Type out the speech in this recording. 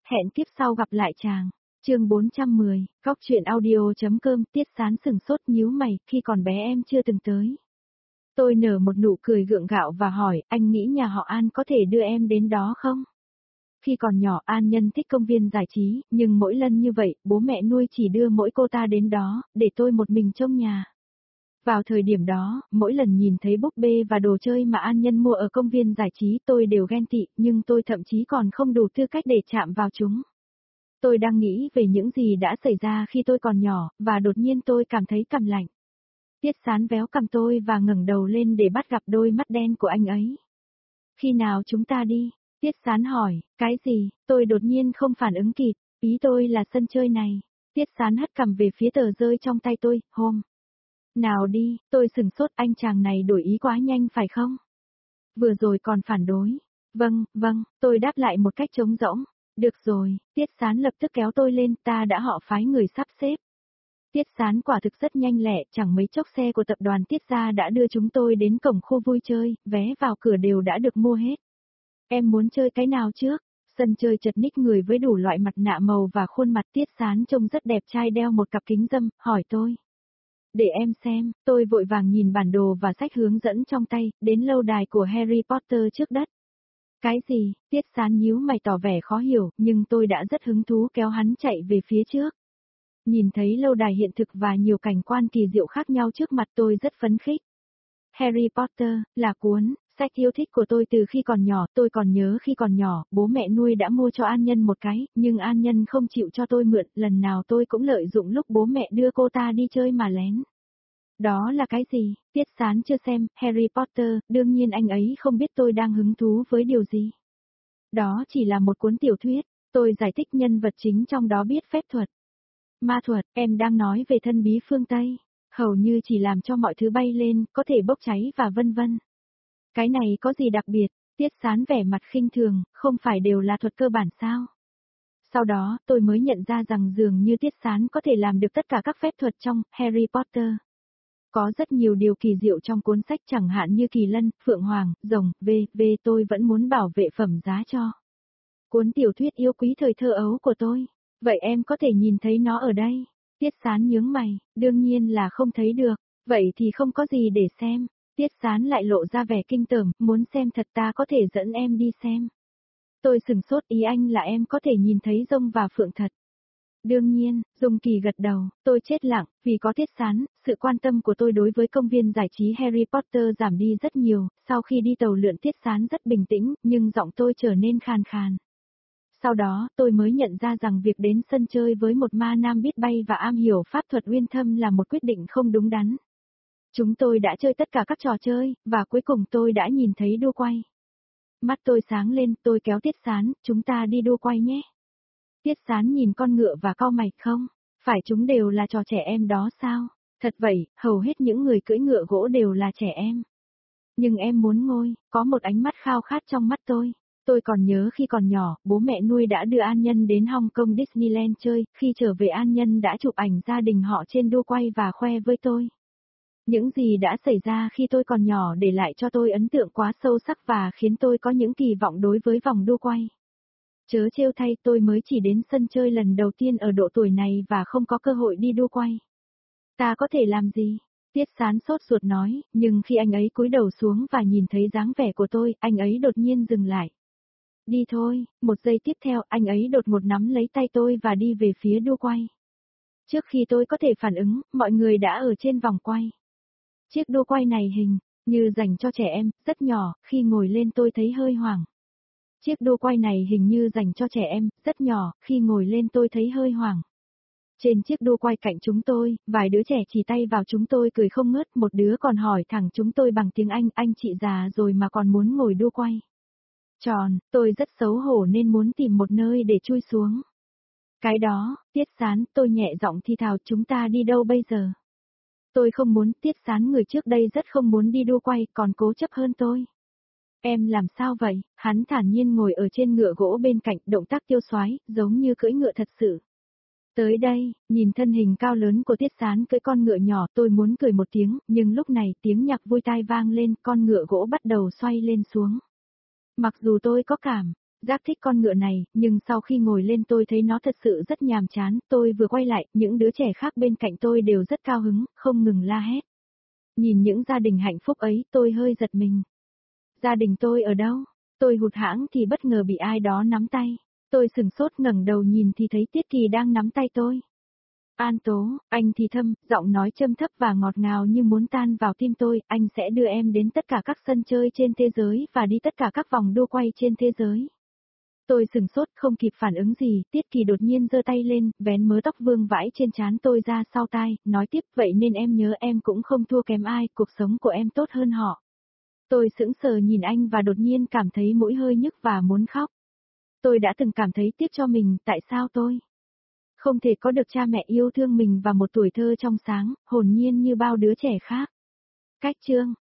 Hẹn kiếp sau gặp lại chàng. Chương 410, Góc truyện audio.com. Tiết Sán sừng sốt nhíu mày, khi còn bé em chưa từng tới. Tôi nở một nụ cười gượng gạo và hỏi, anh nghĩ nhà họ An có thể đưa em đến đó không? Khi còn nhỏ An Nhân thích công viên giải trí, nhưng mỗi lần như vậy, bố mẹ nuôi chỉ đưa mỗi cô ta đến đó, để tôi một mình trông nhà. Vào thời điểm đó, mỗi lần nhìn thấy búp bê và đồ chơi mà An Nhân mua ở công viên giải trí tôi đều ghen tị, nhưng tôi thậm chí còn không đủ tư cách để chạm vào chúng. Tôi đang nghĩ về những gì đã xảy ra khi tôi còn nhỏ, và đột nhiên tôi cảm thấy cằm lạnh. Tiết Sán véo cằm tôi và ngẩng đầu lên để bắt gặp đôi mắt đen của anh ấy. Khi nào chúng ta đi? Tiết Sán hỏi, cái gì? Tôi đột nhiên không phản ứng kịp, ý tôi là sân chơi này. Tiết Sán hất cằm về phía tờ rơi trong tay tôi, hôm nào đi, tôi sừng sốt, anh chàng này đổi ý quá nhanh phải không? Vừa rồi còn phản đối. Vâng, tôi đáp lại một cách trống rỗng. Được rồi, Tiết Sán lập tức kéo tôi lên, ta đã họ phái người sắp xếp. Tiết Sán quả thực rất nhanh lẹ, chẳng mấy chốc xe của tập đoàn Tiết gia đã đưa chúng tôi đến cổng khu vui chơi, vé vào cửa đều đã được mua hết. Em muốn chơi cái nào trước? Sân chơi chật ních người với đủ loại mặt nạ màu và khuôn mặt. Tiết Sán trông rất đẹp trai đeo một cặp kính râm, hỏi tôi. Để em xem, tôi vội vàng nhìn bản đồ và sách hướng dẫn trong tay, đến lâu đài của Harry Potter trước đất. Cái gì? Tiết Sán nhíu mày tỏ vẻ khó hiểu, nhưng tôi đã rất hứng thú kéo hắn chạy về phía trước. Nhìn thấy lâu đài hiện thực và nhiều cảnh quan kỳ diệu khác nhau trước mặt tôi rất phấn khích. Harry Potter, là cuốn sách yêu thích của tôi từ khi còn nhỏ. Tôi còn nhớ khi còn nhỏ, bố mẹ nuôi đã mua cho An Nhân một cái, nhưng An Nhân không chịu cho tôi mượn, lần nào tôi cũng lợi dụng lúc bố mẹ đưa cô ta đi chơi mà lén. Đó là cái gì? Tiết Sán chưa xem Harry Potter, đương nhiên anh ấy không biết tôi đang hứng thú với điều gì. Đó chỉ là một cuốn tiểu thuyết, tôi giải thích nhân vật chính trong đó biết phép thuật. Ma thuật, em đang nói về thân bí phương Tây, hầu như chỉ làm cho mọi thứ bay lên, có thể bốc cháy và vân vân. Cái này có gì đặc biệt? Tiết Sán vẻ mặt khinh thường, không phải đều là thuật cơ bản sao? Sau đó, tôi mới nhận ra rằng dường như Tiết Sán có thể làm được tất cả các phép thuật trong Harry Potter. Có rất nhiều điều kỳ diệu trong cuốn sách, chẳng hạn như kỳ lân, phượng hoàng, rồng, tôi vẫn muốn bảo vệ phẩm giá cho cuốn tiểu thuyết yêu quý thời thơ ấu của tôi. Vậy em có thể nhìn thấy nó ở đây? Tiết Sán nhướng mày, đương nhiên là không thấy được, vậy thì không có gì để xem. Tiết Sán lại lộ ra vẻ kinh tởm, muốn xem thật ta có thể dẫn em đi xem. Tôi sừng sốt, ý anh là em có thể nhìn thấy rồng và phượng thật. Đương nhiên, Dung Kỳ gật đầu, tôi chết lặng, vì có Tiết Sán, sự quan tâm của tôi đối với công viên giải trí Harry Potter giảm đi rất nhiều. Sau khi đi tàu lượn Tiết Sán rất bình tĩnh, nhưng giọng tôi trở nên khàn khàn. Sau đó, tôi mới nhận ra rằng việc đến sân chơi với một ma nam biết bay và am hiểu pháp thuật uyên thâm là một quyết định không đúng đắn. Chúng tôi đã chơi tất cả các trò chơi, và cuối cùng tôi đã nhìn thấy đua quay. Mắt tôi sáng lên, tôi kéo Tiết Sán, chúng ta đi đua quay nhé. Tiết Sán nhìn con ngựa và cau mày, không, phải chúng đều là trò trẻ em đó sao? Thật vậy, hầu hết những người cưỡi ngựa gỗ đều là trẻ em. Nhưng em muốn ngôi, có một ánh mắt khao khát trong mắt tôi. Tôi còn nhớ khi còn nhỏ, bố mẹ nuôi đã đưa An Nhân đến Hong Kong Disneyland chơi, khi trở về An Nhân đã chụp ảnh gia đình họ trên đua quay và khoe với tôi. Những gì đã xảy ra khi tôi còn nhỏ để lại cho tôi ấn tượng quá sâu sắc và khiến tôi có những kỳ vọng đối với vòng đua quay. Chớ trêu thay, tôi mới chỉ đến sân chơi lần đầu tiên ở độ tuổi này và không có cơ hội đi đua quay. Ta có thể làm gì? Tiết Sán sốt ruột nói, nhưng khi anh ấy cúi đầu xuống và nhìn thấy dáng vẻ của tôi, anh ấy đột nhiên dừng lại. Đi thôi, một giây tiếp theo, anh ấy đột ngột nắm lấy tay tôi và đi về phía đua quay. Trước khi tôi có thể phản ứng, mọi người đã ở trên vòng quay. Chiếc đua quay này hình như dành cho trẻ em, rất nhỏ, khi ngồi lên tôi thấy hơi hoảng. Chiếc đua quay này hình như dành cho trẻ em, rất nhỏ, khi ngồi lên tôi thấy hơi hoảng. Trên chiếc đua quay cạnh chúng tôi, vài đứa trẻ chỉ tay vào chúng tôi cười không ngớt, một đứa còn hỏi thẳng chúng tôi bằng tiếng anh chị già rồi mà còn muốn ngồi đua quay. Tròn, tôi rất xấu hổ nên muốn tìm một nơi để chui xuống. Cái đó, Tiết Sán, tôi nhẹ giọng thì thào, chúng ta đi đâu bây giờ? Tôi không muốn. Tiết Sán người trước đây rất không muốn đi đua quay, còn cố chấp hơn tôi. Em làm sao vậy? Hắn thản nhiên ngồi ở trên ngựa gỗ bên cạnh, động tác tiêu xoái, giống như cưỡi ngựa thật sự. Tới đây, nhìn thân hình cao lớn của Tiết Sán cưỡi con ngựa nhỏ, tôi muốn cười một tiếng, nhưng lúc này tiếng nhạc vui tai vang lên, con ngựa gỗ bắt đầu xoay lên xuống. Mặc dù tôi có cảm Giác thích con ngựa này, nhưng sau khi ngồi lên tôi thấy nó thật sự rất nhàm chán, tôi vừa quay lại, những đứa trẻ khác bên cạnh tôi đều rất cao hứng, không ngừng la hét. Nhìn những gia đình hạnh phúc ấy, tôi hơi giật mình. Gia đình tôi ở đâu? Tôi hụt hẫng thì bất ngờ bị ai đó nắm tay. Tôi sửng sốt ngẩng đầu nhìn thì thấy Tiết Kỳ đang nắm tay tôi. An Tố, anh thì thầm, giọng nói trầm thấp và ngọt ngào như muốn tan vào tim tôi, anh sẽ đưa em đến tất cả các sân chơi trên thế giới và đi tất cả các vòng đua quay trên thế giới. Tôi sửng sốt không kịp phản ứng gì, Tiết Kỳ đột nhiên giơ tay lên, vén mớ tóc vương vãi trên trán tôi ra sau tai, nói tiếp vậy nên em nhớ em cũng không thua kém ai, cuộc sống của em tốt hơn họ. Tôi sững sờ nhìn anh và đột nhiên cảm thấy mũi hơi nhức và muốn khóc. Tôi đã từng cảm thấy tiếc cho mình, tại sao tôi không thể có được cha mẹ yêu thương mình và một tuổi thơ trong sáng, hồn nhiên như bao đứa trẻ khác. Cách chương